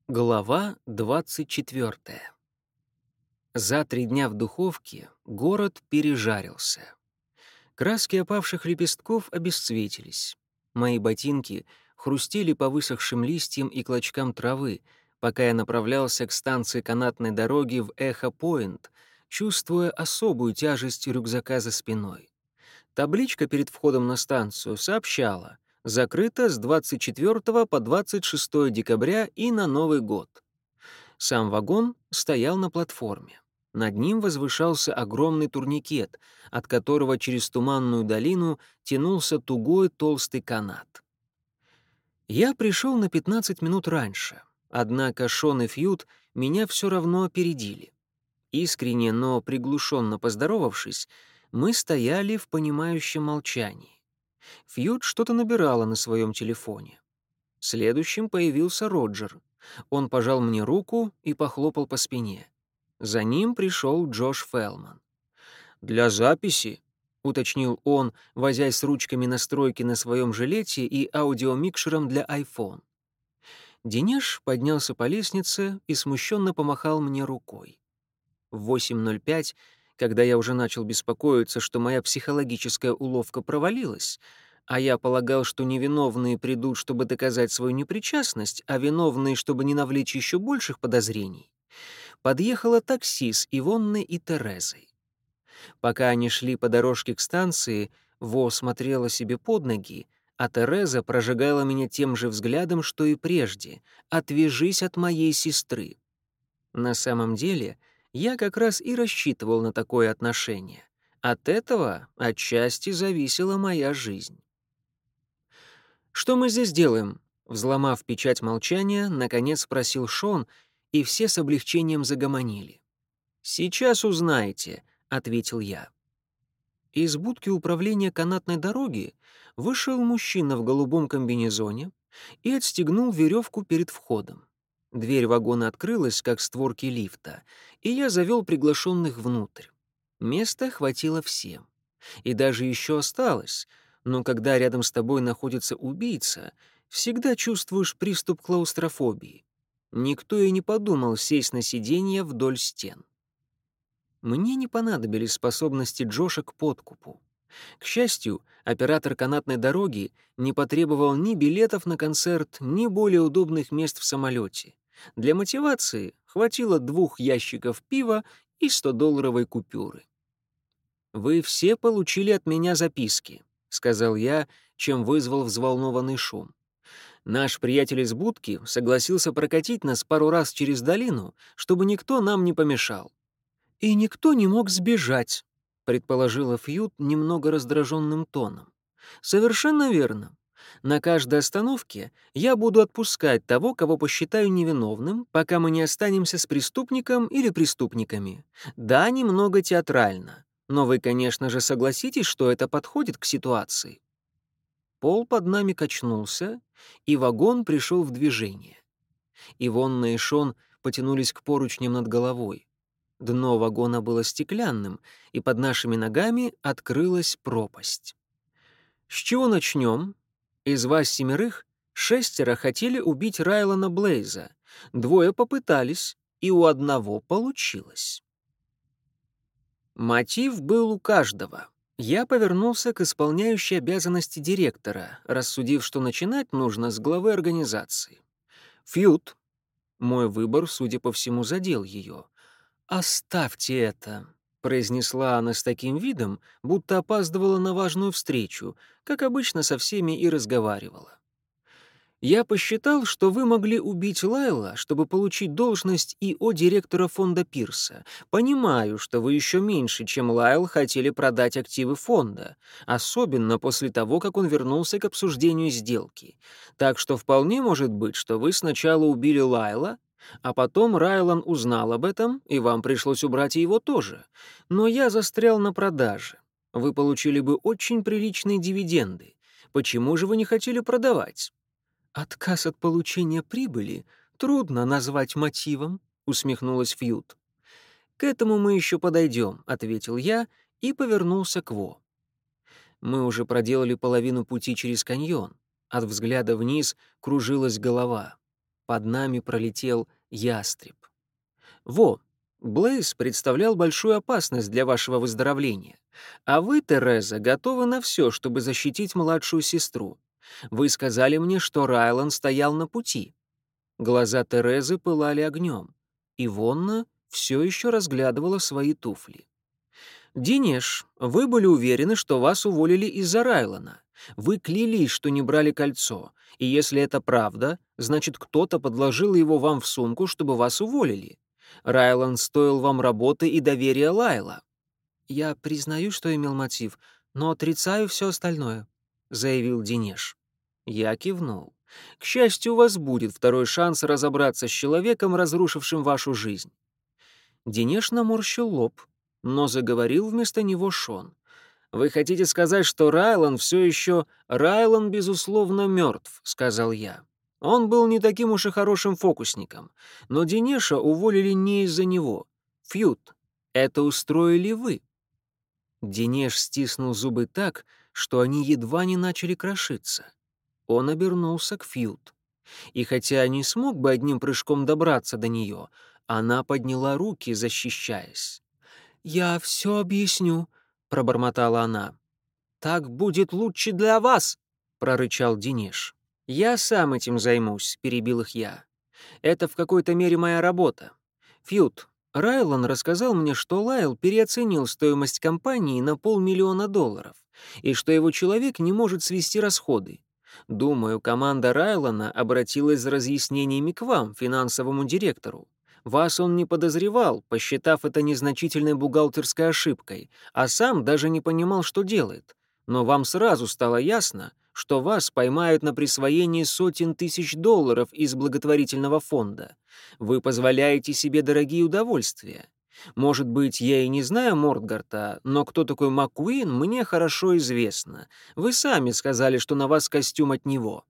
Глава 24. За 3 дня в духовке город пережарился. Краски опавших лепестков обесцветились. Мои ботинки хрустели по высохшим листьям и клочкам травы, пока я направлялся к станции канатной дороги в Эхо-Пойнт, чувствуя особую тяжесть рюкзака за спиной. Табличка перед входом на станцию сообщала: «Закрыто с 24 по 26 декабря и на Новый год». Сам вагон стоял на платформе. Над ним возвышался огромный турникет, от которого через туманную долину тянулся тугой толстый канат. Я пришел на 15 минут раньше, однако Шон и Фьют меня все равно опередили. Искренне, но приглушенно поздоровавшись, мы стояли в понимающем молчании. Фьют что-то набирала на своем телефоне. Следующим появился Роджер. Он пожал мне руку и похлопал по спине. За ним пришел Джош Феллман. «Для записи», — уточнил он, возясь с ручками настройки на своем жилете и аудиомикшером для iPhone. Денеш поднялся по лестнице и смущенно помахал мне рукой. В 8:05, когда я уже начал беспокоиться, что моя психологическая уловка провалилась, а я полагал, что невиновные придут, чтобы доказать свою непричастность, а виновные, чтобы не навлечь еще больших подозрений, подъехало такси с Ивонной и Терезой. Пока они шли по дорожке к станции, Во смотрела себе под ноги, а Тереза прожигала меня тем же взглядом, что и прежде: «Отвяжись от моей сестры». На самом деле, я как раз и рассчитывал на такое отношение. От этого отчасти зависела моя жизнь. «Что мы здесь делаем?» Взломав печать молчания, наконец спросил Шон, и все с облегчением загомонили. «Сейчас узнаете», — ответил я. Из будки управления канатной дороги вышел мужчина в голубом комбинезоне и отстегнул веревку перед входом. Дверь вагона открылась, как створки лифта, и я завел приглашенных внутрь. Места хватило всем. И даже еще осталось, но когда рядом с тобой находится убийца, всегда чувствуешь приступ клаустрофобии. Никто и не подумал сесть на сиденье вдоль стен. Мне не понадобились способности Джоша к подкупу. К счастью, оператор канатной дороги не потребовал ни билетов на концерт, ни более удобных мест в самолете. Для мотивации хватило 2 ящиков пива и 100-долларовой купюры. «Вы все получили от меня записки», — сказал я, чем вызвал взволнованный шум. «Наш приятель из будки согласился прокатить нас пару раз через долину, чтобы никто нам не помешал». «И никто не мог сбежать», — предположила Фьют немного раздраженным тоном. «Совершенно верно. На каждой остановке я буду отпускать того, кого посчитаю невиновным, пока мы не останемся с преступником или преступниками. Да, немного театрально, но вы, конечно же, согласитесь, что это подходит к ситуации». Пол под нами качнулся, и вагон пришел в движение. Ивонна и Шон потянулись к поручням над головой. Дно вагона было стеклянным, и под нашими ногами открылась пропасть. «С чего начнем? Из вас 7 6 хотели убить Райлана Блейза. 2 попытались, и у одного получилось». Мотив был у каждого. Я повернулся к исполняющей обязанности директора, рассудив, что начинать нужно с главы организации. «Фьют». Мой выбор, судя по всему, задел ее. «Оставьте это», — произнесла она с таким видом, будто опаздывала на важную встречу, как обычно со всеми и разговаривала. «Я посчитал, что вы могли убить Лайла, чтобы получить должность ИО директора фонда Пирса. Понимаю, что вы еще меньше, чем Лайл, хотели продать активы фонда, особенно после того, как он вернулся к обсуждению сделки. Так что вполне может быть, что вы сначала убили Лайла, а потом Райлан узнал об этом, и вам пришлось убрать и его тоже. Но я застрял на продаже. Вы получили бы очень приличные дивиденды. Почему же вы не хотели продавать?» «Отказ от получения прибыли трудно назвать мотивом», — усмехнулась Фьют. «К этому мы еще подойдем», — ответил я и повернулся к Во. Мы уже проделали половину пути через каньон. От взгляда вниз кружилась голова. Под нами пролетел ястреб. Во, Блейз представлял большую опасность для вашего выздоровления. А вы, Тереза, готовы на все, чтобы защитить младшую сестру. Вы сказали мне, что Райлан стоял на пути. Глаза Терезы пылали огнем. Ивонна все еще разглядывала свои туфли. «Динеш, вы были уверены, что вас уволили из-за Райлана. Вы клялись, что не брали кольцо, и если это правда, значит, кто-то подложил его вам в сумку, чтобы вас уволили. Райлан стоил вам работы и доверия Лайла». «Я признаю, что имел мотив, но отрицаю все остальное», — заявил Динеш. Я кивнул. «К счастью, у вас будет второй шанс разобраться с человеком, разрушившим вашу жизнь». Динеш наморщил лоб, но заговорил вместо него Шон. «Вы хотите сказать, что Райлан все еще... Райлан, безусловно, мертв», — сказал я. «Он был не таким уж и хорошим фокусником. Но Динеша уволили не из-за него. Фьют, это устроили вы». Динеш стиснул зубы так, что они едва не начали крошиться. Он обернулся к Фьют. И хотя не смог бы одним прыжком добраться до нее, она подняла руки, защищаясь. «Я все объясню», — пробормотала она. «Так будет лучше для вас», — прорычал Динеш. «Я сам этим займусь», — перебил их я. «Это в какой-то мере моя работа. Фьют, Райлан рассказал мне, что Лайл переоценил стоимость компании на $500 000 и что его человек не может свести расходы. Думаю, команда Райлана обратилась за разъяснениями к вам, финансовому директору. Вас он не подозревал, посчитав это незначительной бухгалтерской ошибкой, а сам даже не понимал, что делает. Но вам сразу стало ясно, что вас поймают на присвоении сотен тысяч долларов из благотворительного фонда. Вы позволяете себе дорогие удовольствия. Может быть, я и не знаю Мортгарта, но кто такой МакКуин, мне хорошо известно. Вы сами сказали, что на вас костюм от него».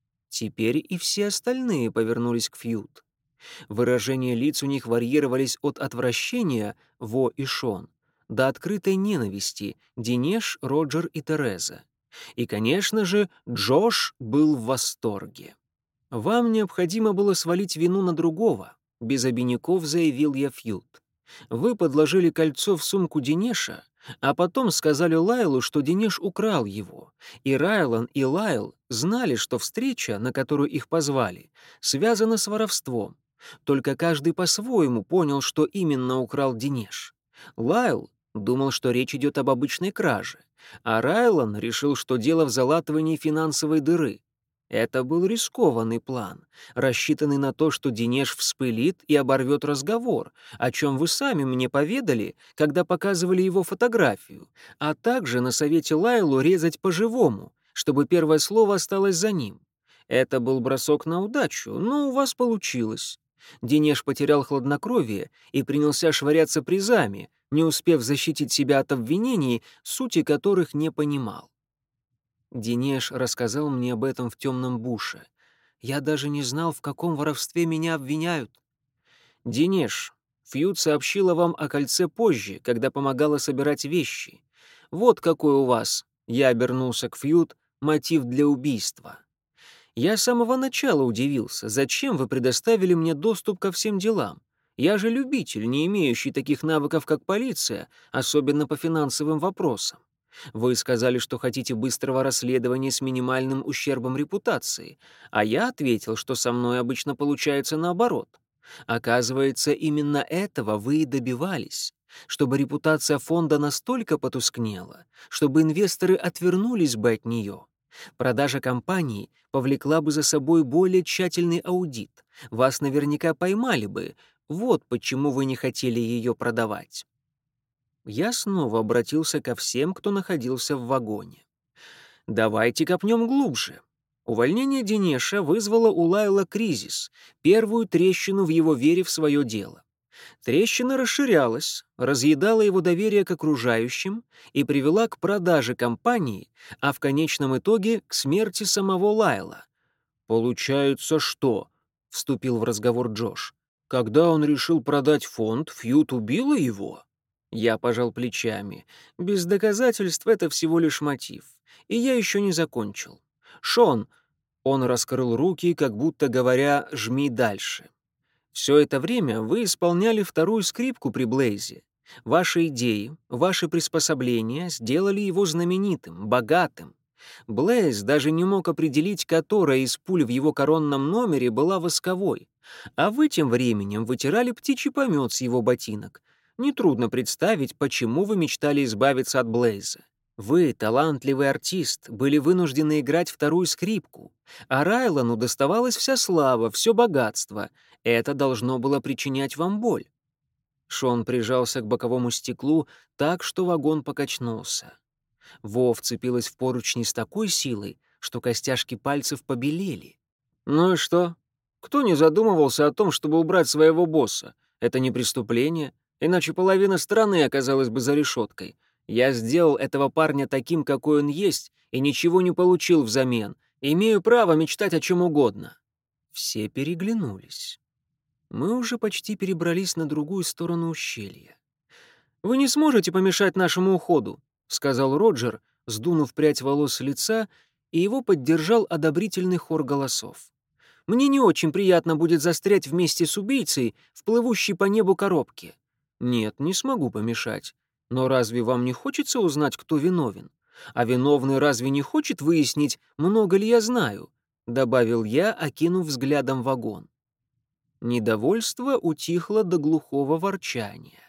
Теперь и все остальные повернулись к Фьют. Выражения лиц у них варьировались от отвращения, Во и Шон, до открытой ненависти, Динеш, Роджер и Тереза. И, конечно же, Джош был в восторге. «Вам необходимо было свалить вину на другого», — без обиняков заявил я Фьют. «Вы подложили кольцо в сумку Динеша, а потом сказали Лайлу, что Динеш украл его, и Райлан и Лайл знали, что встреча, на которую их позвали, связана с воровством. Только каждый по-своему понял, что именно украл Динеш. Лайл думал, что речь идет об обычной краже, а Райлан решил, что дело в залатывании финансовой дыры. Это был рискованный план, рассчитанный на то, что Динеш вспылит и оборвет разговор, о чем вы сами мне поведали, когда показывали его фотографию, а также на совете Лайлу резать по-живому, чтобы первое слово осталось за ним. Это был бросок на удачу, но у вас получилось. Динеш потерял хладнокровие и принялся швыряться призами, не успев защитить себя от обвинений, сути которых не понимал. Динеш рассказал мне об этом в темном буше. Я даже не знал, в каком воровстве меня обвиняют. Динеш, Фьют сообщила вам о кольце позже, когда помогала собирать вещи. Вот какой у вас, я обернулся к Фьют, мотив для убийства. Я с самого начала удивился, зачем вы предоставили мне доступ ко всем делам. Я же любитель, не имеющий таких навыков, как полиция, особенно по финансовым вопросам. Вы сказали, что хотите быстрого расследования с минимальным ущербом репутации, а я ответил, что со мной обычно получается наоборот. Оказывается, именно этого вы и добивались, чтобы репутация фонда настолько потускнела, чтобы инвесторы отвернулись бы от нее. Продажа компании повлекла бы за собой более тщательный аудит. Вас наверняка поймали бы. Вот почему вы не хотели ее продавать. Я снова обратился ко всем, кто находился в вагоне. Давайте копнем глубже. Увольнение Динеша вызвало у Лайла кризис, первую трещину в его вере в свое дело. Трещина расширялась, разъедала его доверие к окружающим и привела к продаже компании, а в конечном итоге к смерти самого Лайла. «Получается, что?» — вступил в разговор Джош. «Когда он решил продать фонд, Фьют убила его?» Я пожал плечами. Без доказательств это всего лишь мотив. И я еще не закончил. «Шон, Он раскрыл руки, как будто говоря «жми дальше». Все это время вы исполняли вторую скрипку при Блейзе. Ваши идеи, ваши приспособления сделали его знаменитым, богатым. Блейз даже не мог определить, которая из пуль в его коронном номере была восковой. А вы тем временем вытирали птичий помет с его ботинок. Нетрудно представить, почему вы мечтали избавиться от Блейза. Вы, талантливый артист, были вынуждены играть вторую скрипку, а Райлану доставалась вся слава, все богатство. Это должно было причинять вам боль. Шон прижался к боковому стеклу так, что вагон покачнулся. Во вцепилась в поручни с такой силой, что костяшки пальцев побелели. «Ну и что? Кто не задумывался о том, чтобы убрать своего босса? Это не преступление, иначе половина страны оказалась бы за решеткой. Я сделал этого парня таким, какой он есть, и ничего не получил взамен. Имею право мечтать о чем угодно». Все переглянулись. Мы уже почти перебрались на другую сторону ущелья. «Вы не сможете помешать нашему уходу», — сказал Роджер, сдунув прядь волос с лица, и его поддержал одобрительный хор голосов. «Мне не очень приятно будет застрять вместе с убийцей в плывущей по небу коробке». «Нет, не смогу помешать. Но разве вам не хочется узнать, кто виновен? А виновный разве не хочет выяснить, много ли я знаю?» — добавил я, окинув взглядом вагон. Недовольство утихло до глухого ворчания.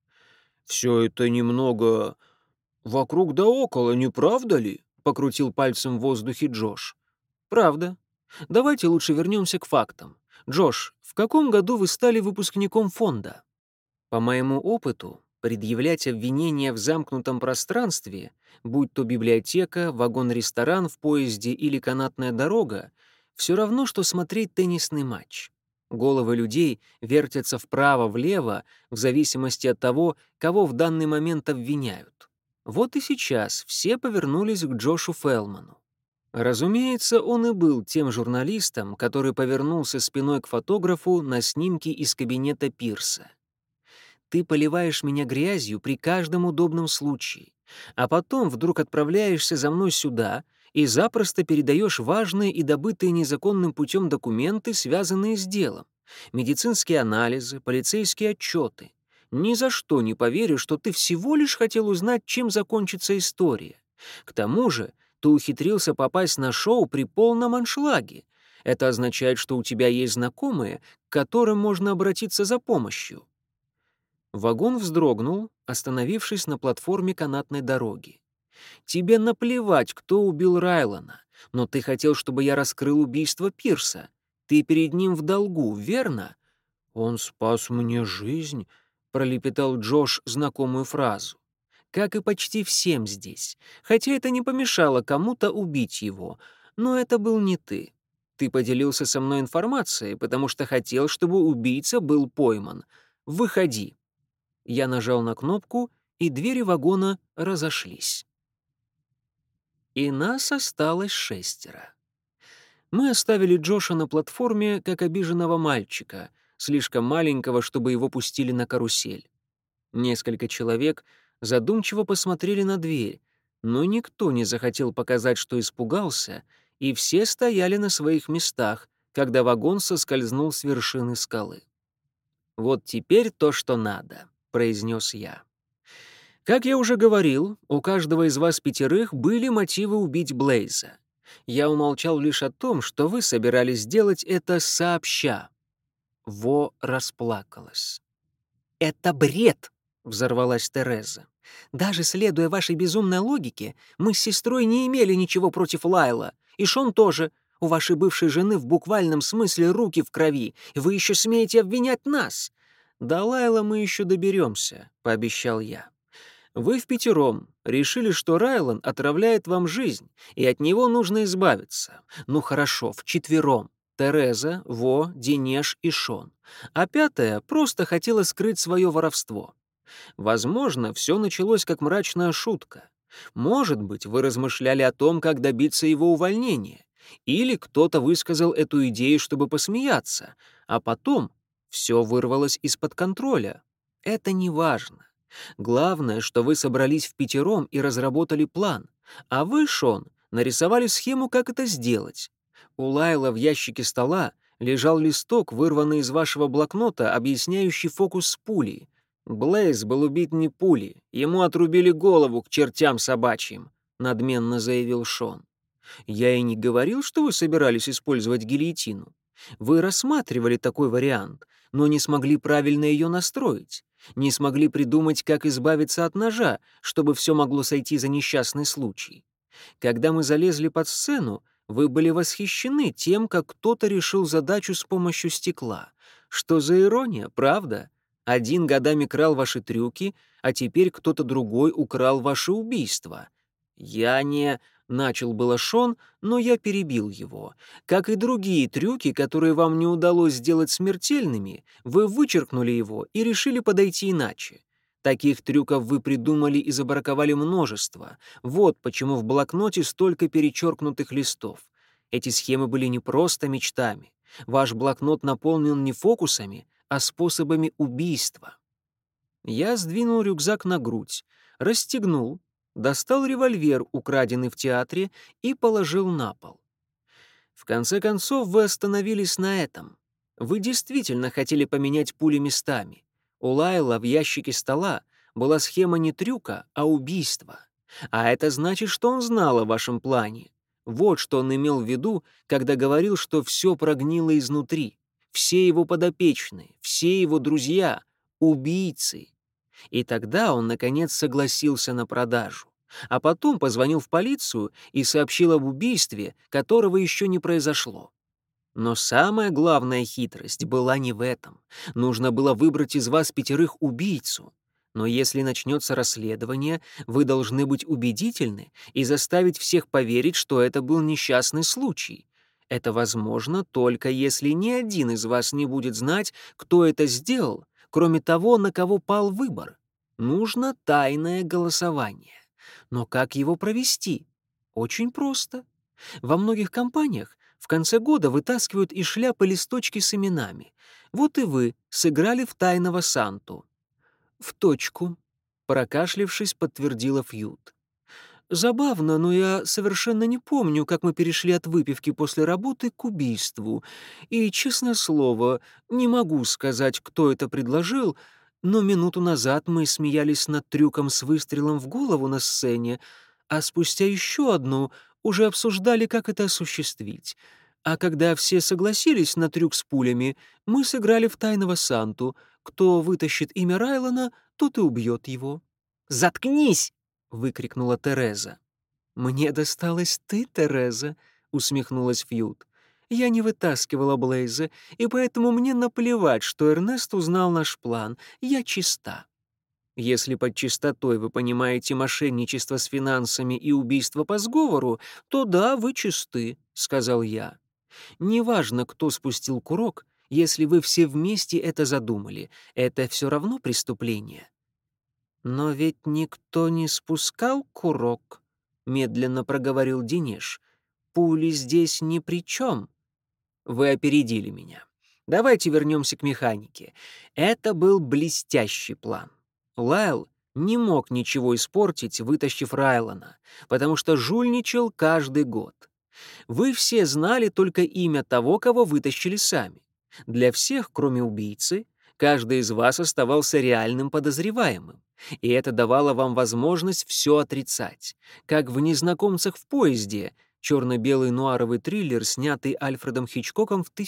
«Все это немного вокруг да около, не правда ли?» — покрутил пальцем в воздухе Джош. «Правда. Давайте лучше вернемся к фактам. Джош, в каком году вы стали выпускником фонда?» По моему опыту, предъявлять обвинения в замкнутом пространстве, будь то библиотека, вагон-ресторан в поезде или канатная дорога, все равно, что смотреть теннисный матч. Головы людей вертятся вправо-влево в зависимости от того, кого в данный момент обвиняют. Вот и сейчас все повернулись к Джошу Феллману. Разумеется, он и был тем журналистом, который повернулся спиной к фотографу на снимке из кабинета Пирса. Ты поливаешь меня грязью при каждом удобном случае, а потом вдруг отправляешься за мной сюда и запросто передаешь важные и добытые незаконным путем документы, связанные с делом, медицинские анализы, полицейские отчеты. Ни за что не поверю, что ты всего лишь хотел узнать, чем закончится история. К тому же ты ухитрился попасть на шоу при полном аншлаге. Это означает, что у тебя есть знакомые, к которым можно обратиться за помощью. Вагон вздрогнул, остановившись на платформе канатной дороги. «Тебе наплевать, кто убил Райлана, но ты хотел, чтобы я раскрыл убийство Пирса. Ты перед ним в долгу, верно?» «Он спас мне жизнь», — пролепетал Джош знакомую фразу. «Как и почти всем здесь, хотя это не помешало кому-то убить его, но это был не ты. Ты поделился со мной информацией, потому что хотел, чтобы убийца был пойман. Выходи». Я нажал на кнопку, и двери вагона разошлись. И нас осталось 6. Мы оставили Джоша на платформе, как обиженного мальчика, слишком маленького, чтобы его пустили на карусель. Несколько человек задумчиво посмотрели на дверь, но никто не захотел показать, что испугался, и все стояли на своих местах, когда вагон соскользнул с вершины скалы. «Вот теперь то, что надо», — произнес я. Как я уже говорил, у каждого из вас 5 были мотивы убить Блейза. Я умолчал лишь о том, что вы собирались сделать это сообща. Во расплакалась. «Это бред!» — взорвалась Тереза. «Даже следуя вашей безумной логике, мы с сестрой не имели ничего против Лайла. И Шон тоже. У вашей бывшей жены в буквальном смысле руки в крови, и вы еще смеете обвинять нас!» «До Лайла мы еще доберемся», — пообещал я. Вы впятером решили, что Райлан отравляет вам жизнь, и от него нужно избавиться. Ну хорошо, вчетвером. Тереза, Во, Денеш и Шон. А 5-я просто хотела скрыть свое воровство. Возможно, все началось как мрачная шутка. Может быть, вы размышляли о том, как добиться его увольнения. Или кто-то высказал эту идею, чтобы посмеяться, а потом все вырвалось из-под контроля. Это не важно. Главное, что вы собрались впятером и разработали план, а вы, Шон, нарисовали схему, как это сделать. У Лайла в ящике стола лежал листок, вырванный из вашего блокнота, объясняющий фокус с пулей. Блейз был убит не пулей, ему отрубили голову к чертям собачьим», — надменно заявил Шон. «Я и не говорил, что вы собирались использовать гильотину. Вы рассматривали такой вариант, но не смогли правильно ее настроить, не смогли придумать, как избавиться от ножа, чтобы все могло сойти за несчастный случай. Когда мы залезли под сцену, вы были восхищены тем, как кто-то решил задачу с помощью стекла. Что за ирония, правда? Один годами крал ваши трюки, а теперь кто-то другой украл ваше убийство. Я не... Начал было Шон, но я перебил его. Как и другие трюки, которые вам не удалось сделать смертельными, вы вычеркнули его и решили подойти иначе. Таких трюков вы придумали и забраковали множество. Вот почему в блокноте столько перечеркнутых листов. Эти схемы были не просто мечтами. Ваш блокнот наполнен не фокусами, а способами убийства. Я сдвинул рюкзак на грудь, расстегнул, достал револьвер, украденный в театре, и положил на пол. В конце концов, вы остановились на этом. Вы действительно хотели поменять пули местами. У Лайла в ящике стола была схема не трюка, а убийства. А это значит, что он знал о вашем плане. Вот что он имел в виду, когда говорил, что все прогнило изнутри. Все его подопечные, все его друзья — убийцы. И тогда он, наконец, согласился на продажу. А потом позвонил в полицию и сообщил об убийстве, которого еще не произошло. Но самая главная хитрость была не в этом. Нужно было выбрать из вас 5 убийцу. Но если начнется расследование, вы должны быть убедительны и заставить всех поверить, что это был несчастный случай. Это возможно только если ни один из вас не будет знать, кто это сделал, кроме того, на кого пал выбор. Нужно тайное голосование. Но как его провести? Очень просто. Во многих компаниях в конце года вытаскивают из шляпы листочки с именами. Вот и вы сыграли в тайного Санту. «В точку», — прокашлявшись, подтвердила Фьют. «Забавно, но я совершенно не помню, как мы перешли от выпивки после работы к убийству. И, честное слово, не могу сказать, кто это предложил, но минуту назад мы смеялись над трюком с выстрелом в голову на сцене, а спустя еще одну уже обсуждали, как это осуществить. А когда все согласились на трюк с пулями, мы сыграли в тайного Санту. Кто вытащит имя Райлана, тот и убьет его». «Заткнись!» — выкрикнула Тереза. «Мне досталась ты, Тереза», — усмехнулась Фьют. «Я не вытаскивала Блейза, и поэтому мне наплевать, что Эрнест узнал наш план. Я чиста». «Если под чистотой вы понимаете мошенничество с финансами и убийство по сговору, то да, вы чисты», — сказал я. «Неважно, кто спустил курок, если вы все вместе это задумали, это все равно преступление». «Но ведь никто не спускал курок», — медленно проговорил Дениш. «Пули здесь ни при чем». «Вы опередили меня. Давайте вернемся к механике. Это был блестящий план. Лайл не мог ничего испортить, вытащив Райлана, потому что жульничал каждый год. Вы все знали только имя того, кого вытащили сами. Для всех, кроме убийцы, каждый из вас оставался реальным подозреваемым, и это давало вам возможность все отрицать. Как в «Незнакомцах в поезде», черно-белый нуаровый триллер, снятый Альфредом Хичкоком в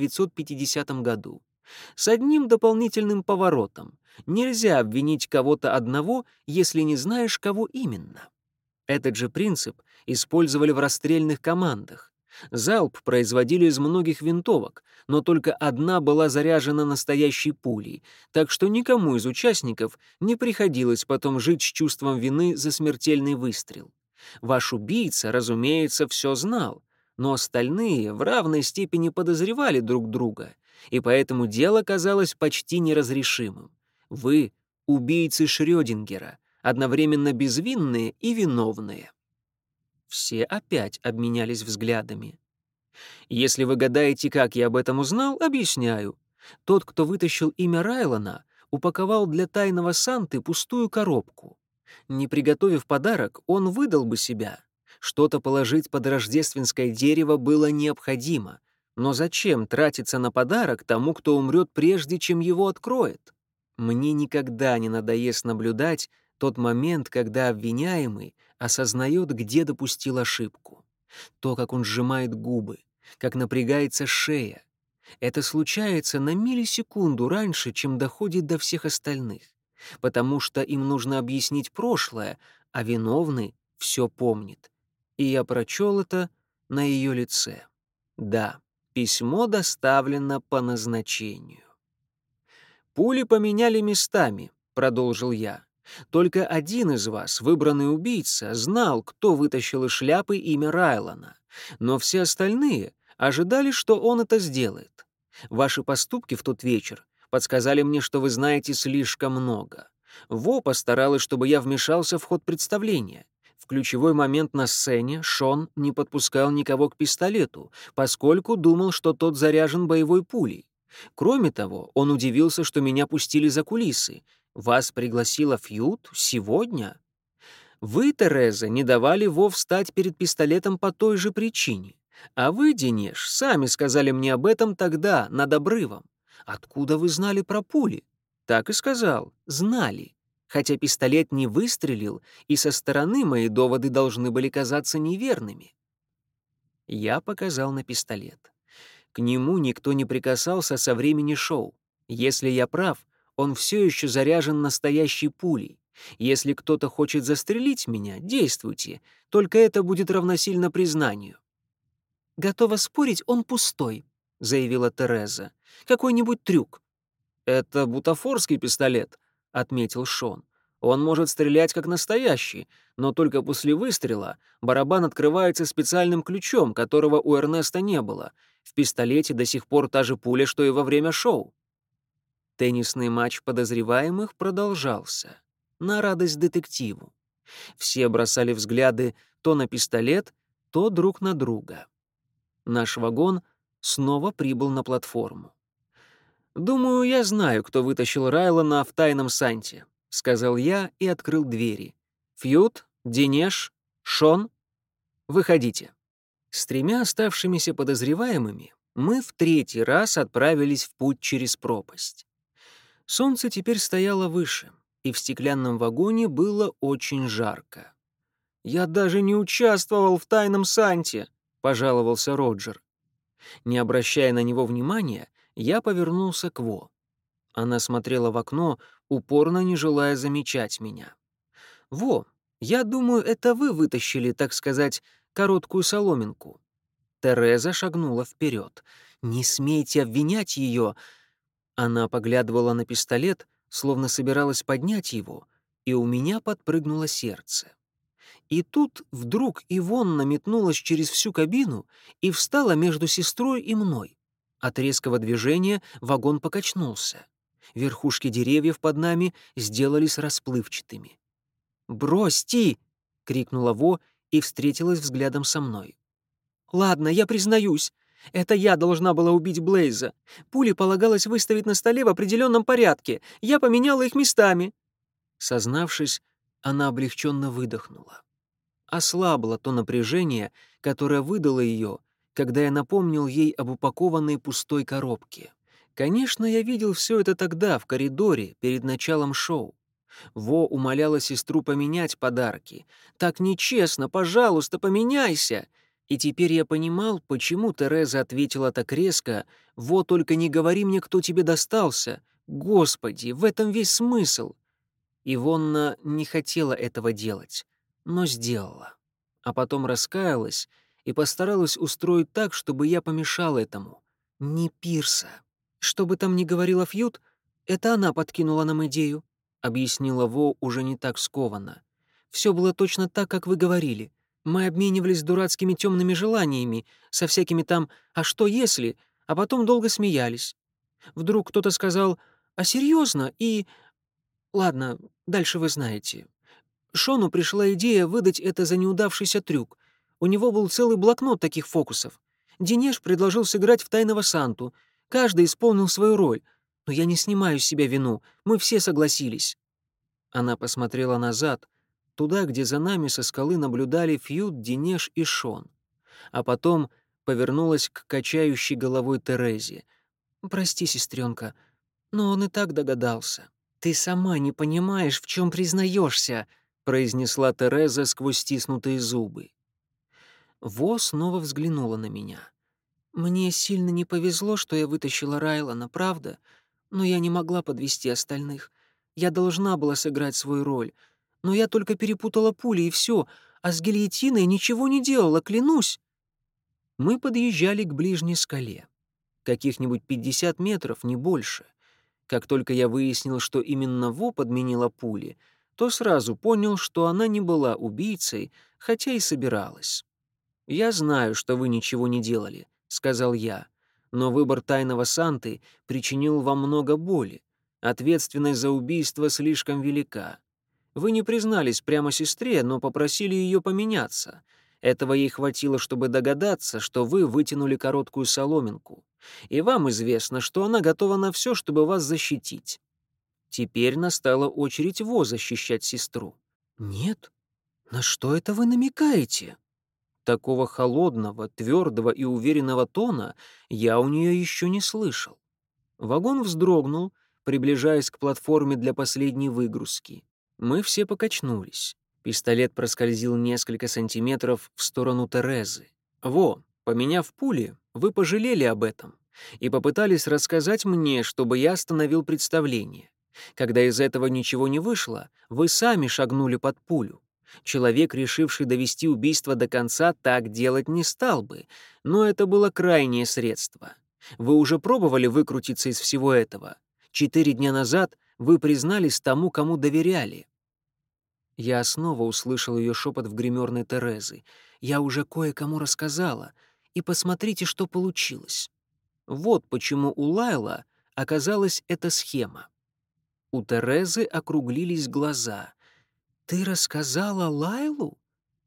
1950 году. С одним дополнительным поворотом. Нельзя обвинить кого-то одного, если не знаешь, кого именно. Этот же принцип использовали в расстрельных командах. Залп производили из многих винтовок, но только одна была заряжена настоящей пулей, так что никому из участников не приходилось потом жить с чувством вины за смертельный выстрел. Ваш убийца, разумеется, все знал, но остальные в равной степени подозревали друг друга, и поэтому дело казалось почти неразрешимым. Вы — убийцы Шрёдингера, одновременно безвинные и виновные. Все опять обменялись взглядами. Если вы гадаете, как я об этом узнал, объясняю. Тот, кто вытащил имя Райлана, упаковал для тайного Санты пустую коробку. Не приготовив подарок, он выдал бы себя. Что-то положить под рождественское дерево было необходимо. Но зачем тратиться на подарок тому, кто умрет прежде, чем его откроет? Мне никогда не надоест наблюдать тот момент, когда обвиняемый осознает, где допустил ошибку. То, как он сжимает губы, как напрягается шея. Это случается на миллисекунду раньше, чем доходит до всех остальных, потому что им нужно объяснить прошлое, а виновный все помнит. И я прочел это на ее лице. Да, письмо доставлено по назначению. «Пули поменяли местами», — продолжил я. «Только один из вас, выбранный убийца, знал, кто вытащил из шляпы имя Райлана. Но все остальные ожидали, что он это сделает. Ваши поступки в тот вечер подсказали мне, что вы знаете слишком много. Во постаралась, чтобы я вмешался в ход представления. В ключевой момент на сцене Шон не подпускал никого к пистолету, поскольку думал, что тот заряжен боевой пулей. Кроме того, он удивился, что меня пустили за кулисы. Вас пригласила Фьюд сегодня? Вы, Тереза, не давали Во встать перед пистолетом по той же причине. А вы, Денеш, сами сказали мне об этом тогда, над обрывом. Откуда вы знали про пули? Так и сказал, знали. Хотя пистолет не выстрелил, и со стороны мои доводы должны были казаться неверными. Я показал на пистолет. К нему никто не прикасался со времени шоу. Если я прав, он все еще заряжен настоящей пулей. Если кто-то хочет застрелить меня, действуйте, только это будет равносильно признанию. «Готова спорить, он пустой», — заявила Тереза. «Какой-нибудь трюк». «Это бутафорский пистолет», — отметил Шон. «Он может стрелять как настоящий, но только после выстрела барабан открывается специальным ключом, которого у Эрнеста не было. В пистолете до сих пор та же пуля, что и во время шоу». Теннисный матч подозреваемых продолжался. На радость детективу. Все бросали взгляды то на пистолет, то друг на друга. Наш вагон снова прибыл на платформу. «Думаю, я знаю, кто вытащил Райлана в тайном санте», — сказал я и открыл двери. «Фьюд, Денеш, Шон, выходите». С 3 оставшимися подозреваемыми мы в 3-й раз отправились в путь через пропасть. Солнце теперь стояло выше, и в стеклянном вагоне было очень жарко. «Я даже не участвовал в тайном санте», — пожаловался Роджер. Не обращая на него внимания, я повернулся к Во. Она смотрела в окно, упорно не желая замечать меня. «Во, я думаю, это вы вытащили, так сказать, короткую соломинку». Тереза шагнула вперед. «Не смейте обвинять ее!» Она поглядывала на пистолет, словно собиралась поднять его, и у меня подпрыгнуло сердце. И тут вдруг Ивонна метнулась через всю кабину и встала между сестрой и мной. От резкого движения вагон покачнулся. Верхушки деревьев под нами сделались расплывчатыми. «Бросьте!» — крикнула Во и встретилась взглядом со мной. «Ладно, я признаюсь. Это я должна была убить Блейза. Пули полагалось выставить на столе в определенном порядке. Я поменяла их местами». Сознавшись, она облегченно выдохнула. Ослабло то напряжение, которое выдало ее, когда я напомнил ей об упакованной пустой коробке. Конечно, я видел все это тогда, в коридоре, перед началом шоу. Во умоляла сестру поменять подарки. «Так нечестно, пожалуйста, поменяйся!» И теперь я понимал, почему Тереза ответила так резко: «Во, только не говори мне, кто тебе достался! Господи, в этом весь смысл!» Ивонна не хотела этого делать, но сделала. А потом раскаялась и постаралась устроить так, чтобы я помешал этому. Не Пирса. «Что бы там ни говорила Фьюд, это она подкинула нам идею», — объяснила Во уже не так скованно. «Все было точно так, как вы говорили. Мы обменивались дурацкими темными желаниями, со всякими там «а что если?», а потом долго смеялись. Вдруг кто-то сказал «а серьезно?» и... Ладно, дальше вы знаете. Шону пришла идея выдать это за неудавшийся трюк. У него был целый блокнот таких фокусов. Денеш предложил сыграть в тайного Санту. Каждый исполнил свою роль. Но я не снимаю с себя вину. Мы все согласились. Она посмотрела назад, туда, где за нами со скалы наблюдали Фьюд, Динеш и Шон. А потом повернулась к качающей головой Терезе. «Прости, сестренка, но он и так догадался». «Ты сама не понимаешь, в чем признаешься», — произнесла Тереза сквозь стиснутые зубы. Во снова взглянула на меня. «Мне сильно не повезло, что я вытащила Райлана, правда? Но я не могла подвести остальных. Я должна была сыграть свою роль. Но я только перепутала пули, и все, а с гильотиной ничего не делала, клянусь». Мы подъезжали к ближней скале. Каких-нибудь 50 метров, не больше. Как только я выяснил, что именно Во подменила пули, то сразу понял, что она не была убийцей, хотя и собиралась. «Я знаю, что вы ничего не делали», — сказал я, «но выбор тайного Санты причинил вам много боли. Ответственность за убийство слишком велика. Вы не признались прямо сестре, но попросили ее поменяться. Этого ей хватило, чтобы догадаться, что вы вытянули короткую соломинку. И вам известно, что она готова на все, чтобы вас защитить. Теперь настала очередь Во защищать сестру». «Нет? На что это вы намекаете?» Такого холодного, твердого и уверенного тона я у нее еще не слышал. Вагон вздрогнул, приближаясь к платформе для последней выгрузки. Мы все покачнулись. Пистолет проскользил несколько сантиметров в сторону Терезы. «Во, поменяв пули, вы пожалели об этом и попытались рассказать мне, чтобы я остановил представление. Когда из этого ничего не вышло, вы сами шагнули под пулю. Человек, решивший довести убийство до конца, так делать не стал бы, но это было крайнее средство. Вы уже пробовали выкрутиться из всего этого? 4 дня назад вы признались тому, кому доверяли». Я снова услышал ее шепот в гримерной Терезы. «Я уже кое-кому рассказала, и посмотрите, что получилось». Вот почему у Лайла оказалась эта схема. У Терезы округлились глаза. «Ты рассказала Лайлу?»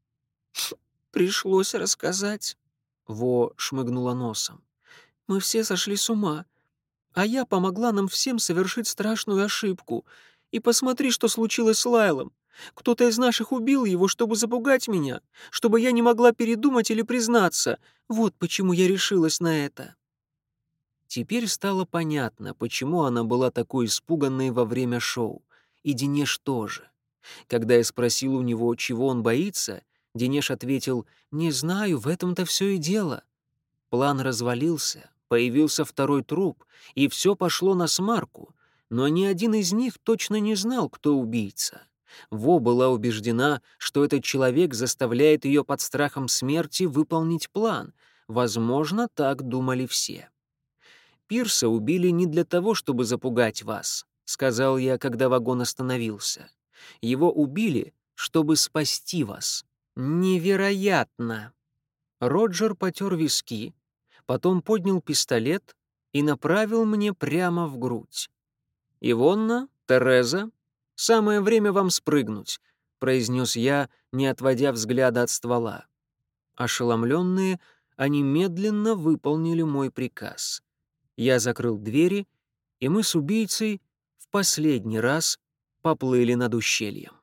«Пришлось рассказать», — Во шмыгнула носом. «Мы все сошли с ума, а я помогла нам всем совершить страшную ошибку. И посмотри, что случилось с Лайлом. Кто-то из наших убил его, чтобы запугать меня, чтобы я не могла передумать или признаться. Вот почему я решилась на это». Теперь стало понятно, почему она была такой испуганной во время шоу. И Динеш тоже. Когда я спросил у него, чего он боится, Динеш ответил: «Не знаю, в этом-то все и дело». План развалился, появился второй труп, и все пошло насмарку, но ни один из них точно не знал, кто убийца. Во была убеждена, что этот человек заставляет ее под страхом смерти выполнить план. Возможно, так думали все. «Пирса убили не для того, чтобы запугать вас», — сказал я, когда вагон остановился. «Его убили, чтобы спасти вас». «Невероятно!» Роджер потер виски, потом поднял пистолет и направил мне прямо в грудь. «Ивонна, Тереза, самое время вам спрыгнуть», — произнес я, не отводя взгляда от ствола. Ошеломленные, они медленно выполнили мой приказ. Я закрыл двери, и мы с убийцей в последний раз поплыли над ущельем.